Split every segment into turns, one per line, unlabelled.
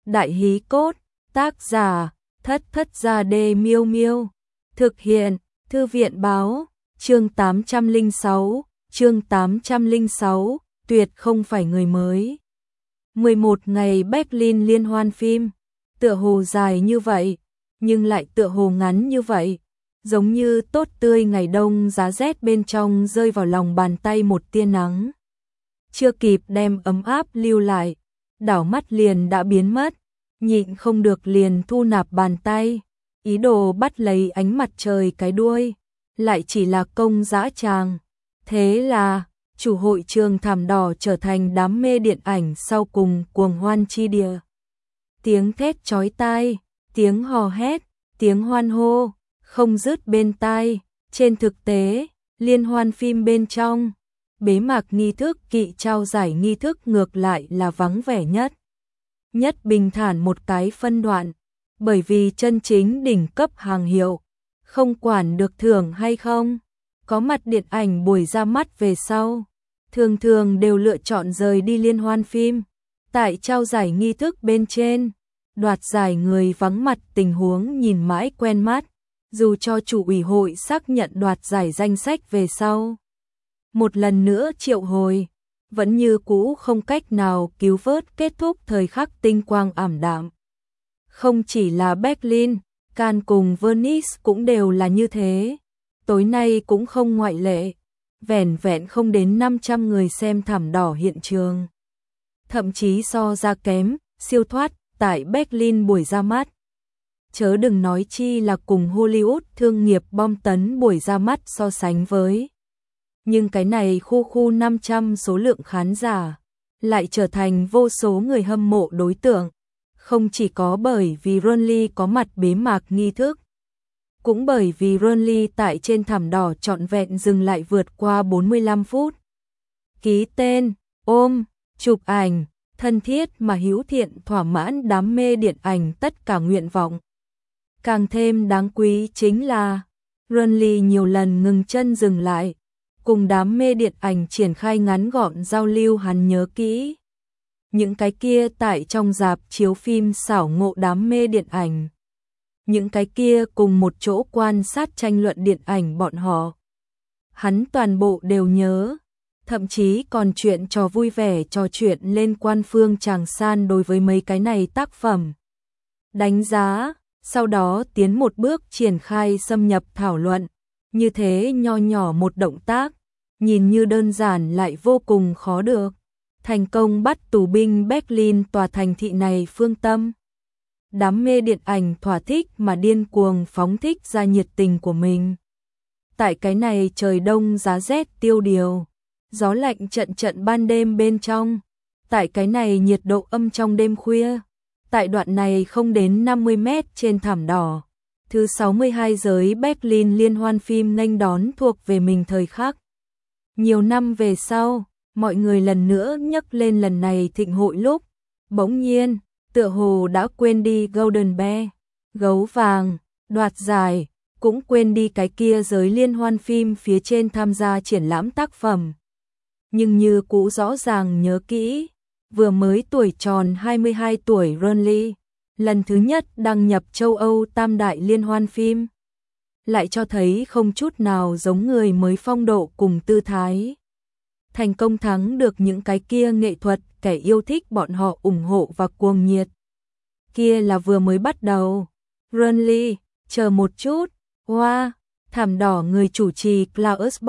Đại hí cốt, tác giả, Thất Thất Gia Đê Miêu Miêu. Thực hiện, Thư viện báo, chương 806, tuyệt không phải người mới. 11 ngày Berlin liên hoan phim, tựa hồ dài như vậy, nhưng lại tựa hồ ngắn như vậy, giống như tốt tươi ngày đông giá rét bên trong rơi vào lòng bàn tay một tia nắng. Chưa kịp đem ấm áp lưu lại, đảo mắt liền đã biến mất, nhịn không được liền thu nạp bàn tay, ý đồ bắt lấy ánh mặt trời cái đuôi, lại chỉ là công dã tràng. Thế là, chủ hội trường thảm đỏ trở thành đám mê điện ảnh sau cùng cuồng hoan chi địa. Tiếng thét chói tai, tiếng hò hét, tiếng hoan hô, không dứt bên tai. Trên thực tế, liên hoan phim bên trong, bế mạc nghi thức kỵ trao giải nghi thức ngược lại là vắng vẻ nhất. Nhất bình thản một cái phân đoạn, bởi vì chân chính đỉnh cấp hàng hiệu, không quản được thưởng hay không, có mặt điện ảnh buổi ra mắt về sau, thường thường đều lựa chọn rời đi liên hoan phim. Tại trao giải nghi thức bên trên, đoạt giải người vắng mặt tình huống nhìn mãi quen mắt, dù cho chủ ủy hội xác nhận đoạt giải danh sách về sau. Một lần nữa triệu hồi, vẫn như cũ không cách nào cứu vớt kết thúc thời khắc tinh quang ảm đạm. Không chỉ là Berlin, Cannes cùng Venice cũng đều là như thế. Tối nay cũng không ngoại lệ, vẻn vẹn không đến 500 người xem thảm đỏ hiện trường. Thậm chí so ra kém, siêu thoát, tại Berlin buổi ra mắt. Chớ đừng nói chi là cùng Hollywood thương nghiệp bom tấn buổi ra mắt so sánh với. Nhưng cái này khu 500 số lượng khán giả, lại trở thành vô số người hâm mộ đối tượng. Không chỉ có bởi vì Ronly có mặt bế mạc nghi thức, cũng bởi vì Ronly tại trên thảm đỏ trọn vẹn dừng lại vượt qua 45 phút. Ký tên, ôm, chụp ảnh, thân thiết mà hữu thiện thỏa mãn đám mê điện ảnh tất cả nguyện vọng. Càng thêm đáng quý chính là, Ronly nhiều lần ngừng chân dừng lại, cùng đám mê điện ảnh triển khai ngắn gọn giao lưu hắn nhớ kỹ. Những cái kia tại trong rạp chiếu phim xảo ngộ đám mê điện ảnh. Những cái kia cùng một chỗ quan sát tranh luận điện ảnh bọn họ. Hắn toàn bộ đều nhớ, thậm chí còn chuyện trò vui vẻ trò chuyện lên quan phương Tràng San đối với mấy cái này tác phẩm. Đánh giá, sau đó tiến một bước triển khai xâm nhập thảo luận. Như thế nho nhỏ một động tác, nhìn như đơn giản lại vô cùng khó được. Thành công bắt tù binh Berlin tòa thành thị này phương tâm. Đám mê điện ảnh thỏa thích mà điên cuồng phóng thích ra nhiệt tình của mình. Tại cái này trời đông giá rét tiêu điều, gió lạnh trận trận ban đêm bên trong, tại cái này nhiệt độ âm trong đêm khuya, tại đoạn này không đến 50 mét trên thảm đỏ, thứ 62 giới Berlin liên hoan phim nghênh đón thuộc về mình thời khắc. Nhiều năm về sau, mọi người lần nữa nhắc lên lần này thịnh hội lúc, bỗng nhiên, tựa hồ đã quên đi Golden Bear, gấu vàng, đoạt giải, cũng quên đi cái kia giới liên hoan phim phía trên tham gia triển lãm tác phẩm. Nhưng như cũ rõ ràng nhớ kỹ, vừa mới tuổi tròn 22 tuổi Ronly, lần thứ nhất đăng nhập châu Âu tam đại liên hoan phim, lại cho thấy không chút nào giống người mới phong độ cùng tư thái. Thành công thắng được những cái kia nghệ thuật kẻ yêu thích bọn họ ủng hộ và cuồng nhiệt. Kia là vừa mới bắt đầu. Ronly, chờ một chút, hoa, thảm đỏ người chủ trì Klaus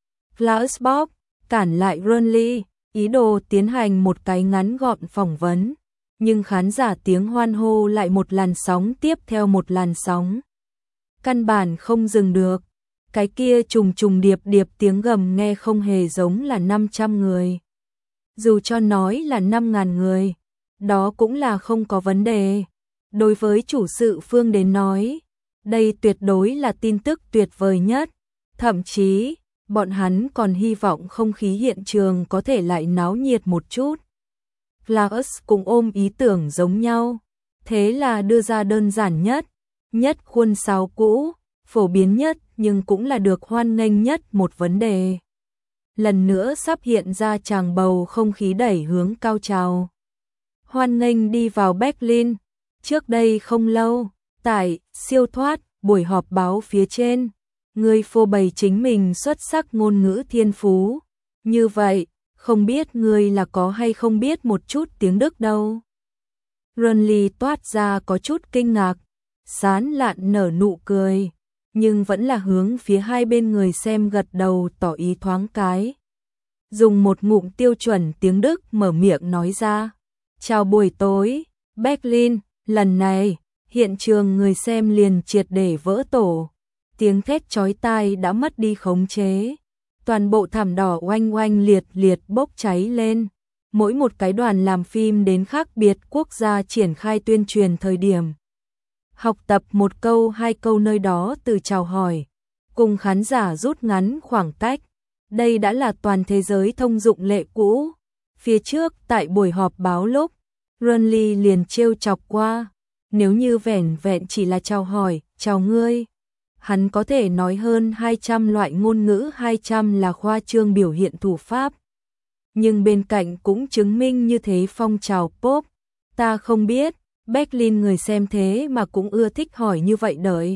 Bock cản lại Ronly, ý đồ tiến hành một cái ngắn gọn phỏng vấn. Nhưng khán giả tiếng hoan hô lại một làn sóng tiếp theo một làn sóng. Căn bản không dừng được. Cái kia trùng điệp tiếng gầm nghe không hề giống là 500 người. Dù cho nói là 5.000 người, đó cũng là không có vấn đề. Đối với chủ sự phương đến nói, đây tuyệt đối là tin tức tuyệt vời nhất. Thậm chí, bọn hắn còn hy vọng không khí hiện trường có thể lại náo nhiệt một chút. Klaus cũng ôm ý tưởng giống nhau. Thế là đưa ra đơn giản nhất khuôn sáo cũ, phổ biến nhất nhưng cũng là được hoan nghênh nhất một vấn đề. Lần nữa sắp hiện ra tràng bầu không khí đẩy hướng cao trào. Hoan nghênh đi vào Berlin. Trước đây không lâu, tại siêu thoát, buổi họp báo phía trên, ngươi phô bày chính mình xuất sắc ngôn ngữ thiên phú. Như vậy, không biết ngươi là có hay không biết một chút tiếng Đức đâu. Rönli toát ra có chút kinh ngạc, sán lạn nở nụ cười, nhưng vẫn là hướng phía hai bên người xem gật đầu tỏ ý thoáng cái. Dùng một ngụm tiêu chuẩn tiếng Đức mở miệng nói ra. Chào buổi tối, Berlin, lần này, hiện trường người xem liền triệt để vỡ tổ. Tiếng thét chói tai đã mất đi khống chế. Toàn bộ thảm đỏ oanh oanh liệt liệt bốc cháy lên. Mỗi một cái đoàn làm phim đến khác biệt quốc gia triển khai tuyên truyền thời điểm. Học tập một câu hai câu nơi đó từ chào hỏi, cùng khán giả rút ngắn khoảng cách. Đây đã là toàn thế giới thông dụng lệ cũ. Phía trước tại buổi họp báo lúc, Rönli liền trêu chọc qua. Nếu như vẻn vẹn chỉ là chào hỏi, chào ngươi. Hắn có thể nói hơn 200 loại ngôn ngữ, 200 là khoa trương biểu hiện thủ pháp. Nhưng bên cạnh cũng chứng minh như thế phong trào pop. Ta không biết, Berlin người xem thế mà cũng ưa thích hỏi như vậy đợi.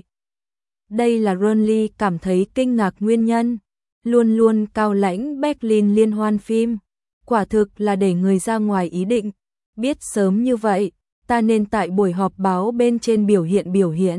Đây là Rönli cảm thấy kinh ngạc nguyên nhân. Luôn luôn cao lãnh Berlin liên hoan phim. Quả thực là để người ra ngoài ý định. Biết sớm như vậy, ta nên tại buổi họp báo bên trên biểu hiện.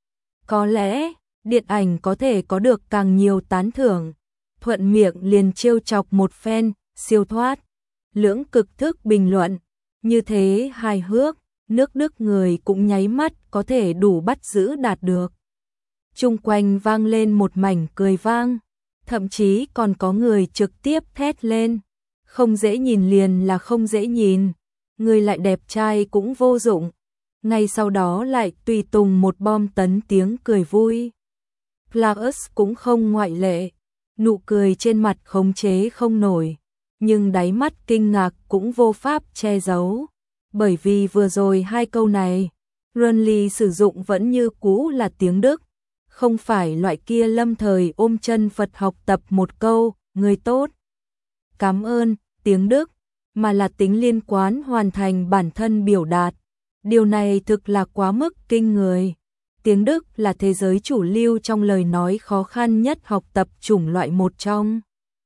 Có lẽ, điện ảnh có thể có được càng nhiều tán thưởng. Thuận miệng liền trêu chọc một phen, siêu thoát. Lưỡng cực thức bình luận. Như thế hài hước, nước Đức người cũng nháy mắt có thể đủ bắt giữ đạt được. Chung quanh vang lên một mảnh cười vang. Thậm chí còn có người trực tiếp thét lên. Không dễ nhìn liền là không dễ nhìn. Người lại đẹp trai cũng vô dụng. Ngay sau đó lại tùy tùng một bom tấn tiếng cười vui. Klaus cũng không ngoại lệ. Nụ cười trên mặt khống chế không nổi. Nhưng đáy mắt kinh ngạc cũng vô pháp che giấu. Bởi vì vừa rồi hai câu này, Rönli sử dụng vẫn như cũ là tiếng Đức. Không phải loại kia lâm thời ôm chân Phật học tập một câu, người tốt. Cảm ơn, tiếng Đức, mà là tính liên quan hoàn thành bản thân biểu đạt. Điều này thực là quá mức kinh người. Tiếng Đức là thế giới chủ lưu trong lời nói khó khăn nhất học tập chủng loại một trong.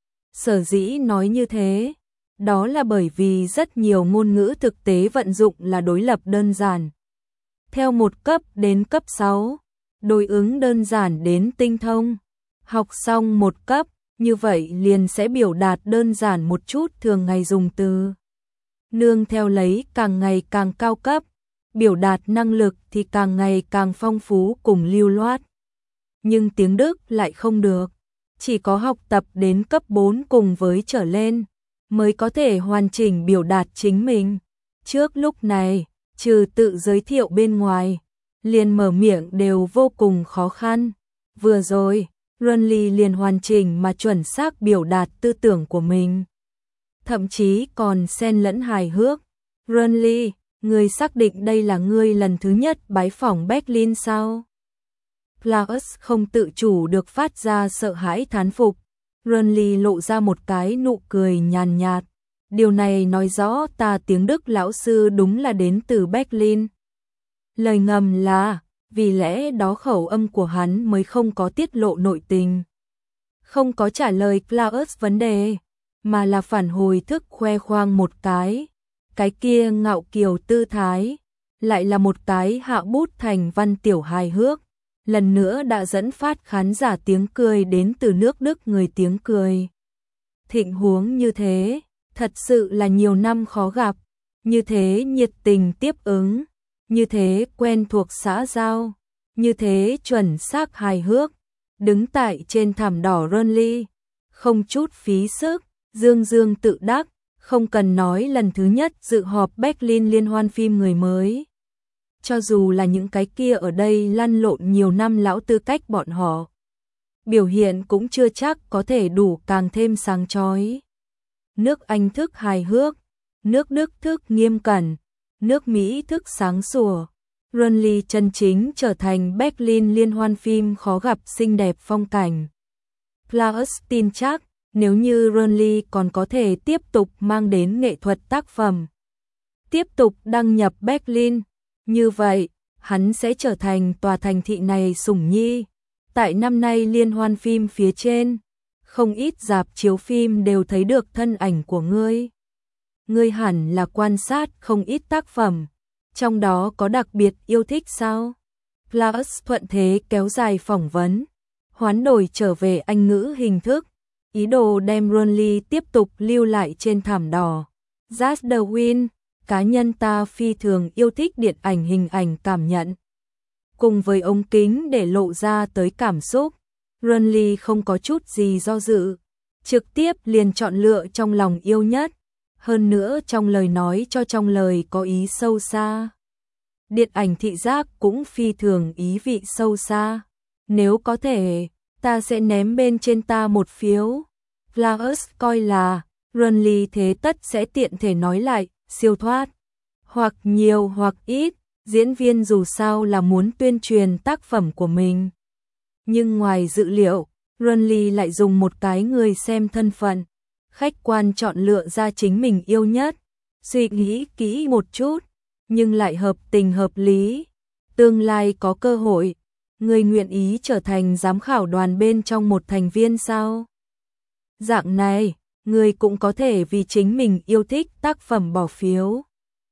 Sở dĩ nói như thế, đó là bởi vì rất nhiều ngôn ngữ thực tế vận dụng là đối lập đơn giản. Theo một cấp đến cấp 6, đối ứng đơn giản đến tinh thông. Học xong một cấp, như vậy liền sẽ biểu đạt đơn giản một chút thường ngày dùng từ. Nương theo lấy càng ngày càng cao cấp, biểu đạt năng lực thì càng ngày càng phong phú cùng lưu loát. Nhưng tiếng Đức lại không được. Chỉ có học tập đến cấp 4 cùng với trở lên, mới có thể hoàn chỉnh biểu đạt chính mình. Trước lúc này, trừ tự giới thiệu bên ngoài, liền mở miệng đều vô cùng khó khăn. Vừa rồi, Rönli liền hoàn chỉnh mà chuẩn xác biểu đạt tư tưởng của mình. Thậm chí còn xen lẫn hài hước. Rönli, ngươi xác định đây là ngươi lần thứ nhất bái phỏng Berlin sao? Klaus không tự chủ được phát ra sợ hãi thán phục. Rönli lộ ra một cái nụ cười nhàn nhạt. Điều này nói rõ ta tiếng Đức lão sư đúng là đến từ Berlin. Lời ngầm là, vì lẽ đó khẩu âm của hắn mới không có tiết lộ nội tình. Không có trả lời Klaus vấn đề, mà là phản hồi thức khoe khoang một cái. Cái kia ngạo kiều tư thái, lại là một cái hạ bút thành văn tiểu hài hước. Lần nữa đã dẫn phát khán giả tiếng cười đến từ nước Đức người tiếng cười. Thịnh huống như thế, thật sự là nhiều năm khó gặp, như thế nhiệt tình tiếp ứng, như thế quen thuộc xã giao, như thế chuẩn xác hài hước, đứng tại trên thảm đỏ Rönli, không chút phí sức, dương dương tự đắc, không cần nói lần thứ nhất dự họp Berlin liên hoan phim người mới. Cho dù là những cái kia ở đây lăn lộn nhiều năm lão tư cách bọn họ, biểu hiện cũng chưa chắc có thể đủ càng thêm sáng chói. Nước Anh thức hài hước, nước Đức thức nghiêm cẩn, nước Mỹ thức sáng sủa. Rönli chân chính trở thành Berlin liên hoan phim khó gặp xinh đẹp phong cảnh. Klaus tin chắc, nếu như Rönli còn có thể tiếp tục mang đến nghệ thuật tác phẩm, tiếp tục đăng nhập Berlin. Như vậy, hắn sẽ trở thành tòa thành thị này sủng nhi. Tại năm nay liên hoan phim phía trên, không ít rạp chiếu phim đều thấy được thân ảnh của ngươi. Ngươi hẳn là quan sát không ít tác phẩm, trong đó có đặc biệt yêu thích sao? Klaus thuận thế kéo dài phỏng vấn, hoán đổi trở về Anh ngữ hình thức, ý đồ đem Ronly tiếp tục lưu lại trên thảm đỏ. Just the Win, cá nhân ta phi thường yêu thích điện ảnh hình ảnh cảm nhận. Cùng với ống kính để lộ ra tới cảm xúc, Ronly không có chút gì do dự, trực tiếp liền chọn lựa trong lòng yêu nhất, hơn nữa trong lời nói cho trong lời có ý sâu xa. Điện ảnh thị giác cũng phi thường ý vị sâu xa, nếu có thể, ta sẽ ném bên trên ta một phiếu. Klaus coi là, Ronly thế tất sẽ tiện thể nói lại, siêu thoát, hoặc nhiều hoặc ít, diễn viên dù sao là muốn tuyên truyền tác phẩm của mình. Nhưng ngoài dự liệu, Ronly lại dùng một cái người xem thân phận, khách quan chọn lựa ra chính mình yêu nhất, suy nghĩ kỹ một chút, nhưng lại hợp tình hợp lý. Tương lai có cơ hội, người nguyện ý trở thành giám khảo đoàn bên trong một thành viên sao? Dạng này, người cũng có thể vì chính mình yêu thích tác phẩm bỏ phiếu.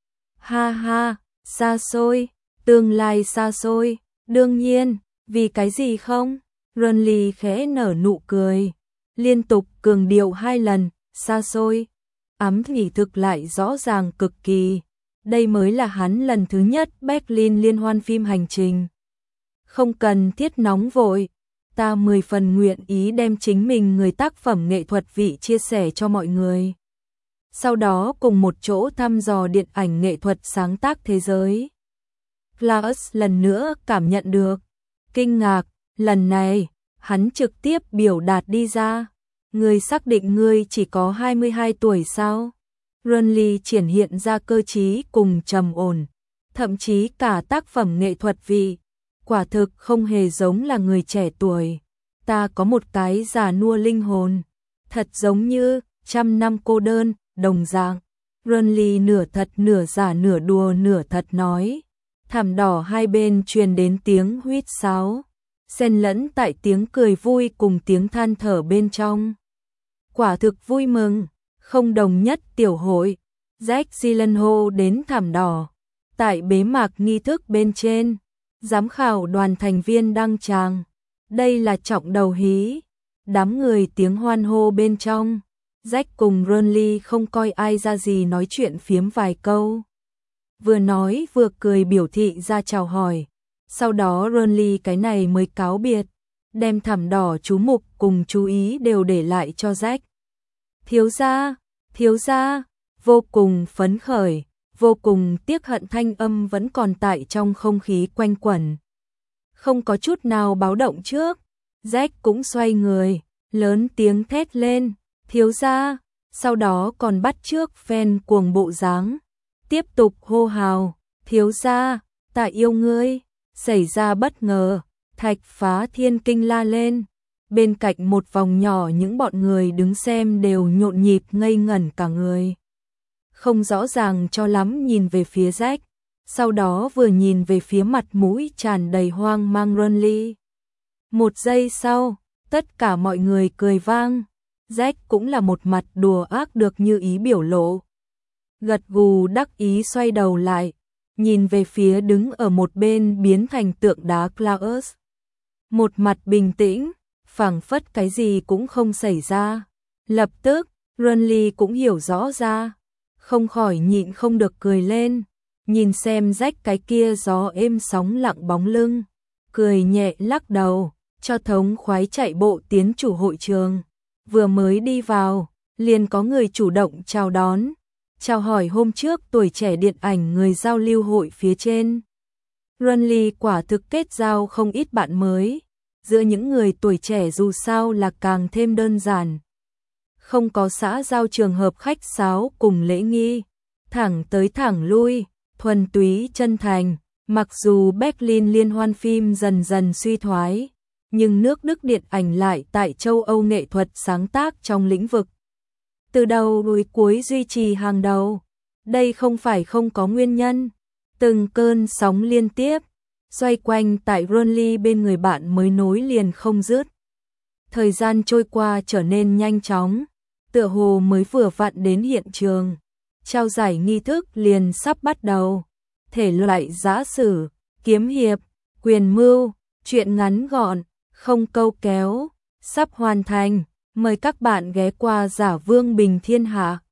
Ha ha, xa xôi, tương lai xa xôi, đương nhiên, vì cái gì không? Ronly khẽ nở nụ cười, liên tục cường điệu 2 lần, xa xôi. Ám thị thực lại rõ ràng cực kỳ. Đây mới là hắn lần thứ nhất Berlin liên hoan phim hành trình. Không cần thiết nóng vội, ta 10 phần nguyện ý đem chính mình người tác phẩm nghệ thuật vị chia sẻ cho mọi người. Sau đó cùng một chỗ thăm dò điện ảnh nghệ thuật sáng tác thế giới. Klaus lần nữa cảm nhận được kinh ngạc, lần này, hắn trực tiếp biểu đạt đi ra. Ngươi xác định ngươi chỉ có 22 tuổi sao? Ronly triển hiện ra cơ trí cùng trầm ổn, thậm chí cả tác phẩm nghệ thuật vị, quả thực không hề giống là người trẻ tuổi. Ta có một cái già nua linh hồn, thật giống như 100 năm cô đơn, đồng dạng. Ronly nửa thật nửa giả nửa đùa nửa thật nói. Thảm đỏ hai bên truyền đến tiếng huýt sáo, xen lẫn tại tiếng cười vui cùng tiếng than thở bên trong. Quả thực vui mừng, không đồng nhất tiểu hội. Jake Gyllenhaal đến thảm đỏ. Tại bế mạc nghi thức bên trên, giám khảo đoàn thành viên đăng tràng. Đây là trọng đầu hí. Đám người tiếng hoan hô bên trong. Jake cùng Ronly không coi ai ra gì nói chuyện phiếm vài câu. Vừa nói vừa cười biểu thị ra chào hỏi. Sau đó Ronly cái này mới cáo biệt, đem thảm đỏ chú mục cùng chú ý đều để lại cho Jack. Thiếu gia, vô cùng phấn khởi, vô cùng tiếc hận thanh âm vẫn còn tại trong không khí quanh quẩn. Không có chút nào báo động trước, Jack cũng xoay người, lớn tiếng thét lên, thiếu gia, sau đó còn bắt chước fan cuồng bộ dáng, tiếp tục hô hào, thiếu gia, ta yêu ngươi. Xảy ra bất ngờ, Thạch Phá Thiên kinh la lên. Bên cạnh một vòng nhỏ những bọn người đứng xem đều nhộn nhịp ngây ngẩn cả người. Không rõ ràng cho lắm nhìn về phía Jack, sau đó vừa nhìn về phía mặt mũi tràn đầy hoang mang Ronly. Một giây sau, tất cả mọi người cười vang. Jack cũng là một mặt đùa ác được như ý biểu lộ. Gật gù đắc ý xoay đầu lại, nhìn về phía đứng ở một bên biến thành tượng đá Klaus. Một mặt bình tĩnh, phảng phất cái gì cũng không xảy ra. Lập tức, Ronly cũng hiểu rõ ra, không khỏi nhịn không được cười lên, nhìn xem Jack cái kia gió êm sóng lặng bóng lưng, cười nhẹ lắc đầu, cho thống khoái chạy bộ tiến chủ hội trường. Vừa mới đi vào, liền có người chủ động chào đón. Chào hỏi hôm trước tuổi trẻ điện ảnh người giao lưu hội phía trên. Ronly quả thực kết giao không ít bạn mới, giữa những người tuổi trẻ dù sao là càng thêm đơn giản. Không có xã giao trường hợp khách sáo cùng lễ nghi, thẳng tới thẳng lui, thuần túy chân thành. Mặc dù Berlin liên hoan phim dần dần suy thoái, nhưng nước Đức điện ảnh lại tại châu Âu nghệ thuật sáng tác trong lĩnh vực từ đầu đến cuối duy trì hàng đầu. Đây không phải không có nguyên nhân. Từng cơn sóng liên tiếp, xoay quanh tại Ronly bên người bạn mới nối liền không dứt. Thời gian trôi qua trở nên nhanh chóng, tựa hồ mới vừa vặn đến hiện trường. Trao giải nghi thức liền sắp bắt đầu. Thể loại giã sử, kiếm hiệp, quyền mưu, truyện ngắn gọn, không câu kéo, sắp hoàn thành. Mời các bạn ghé qua Giả Vương Bình Thiên Hạ.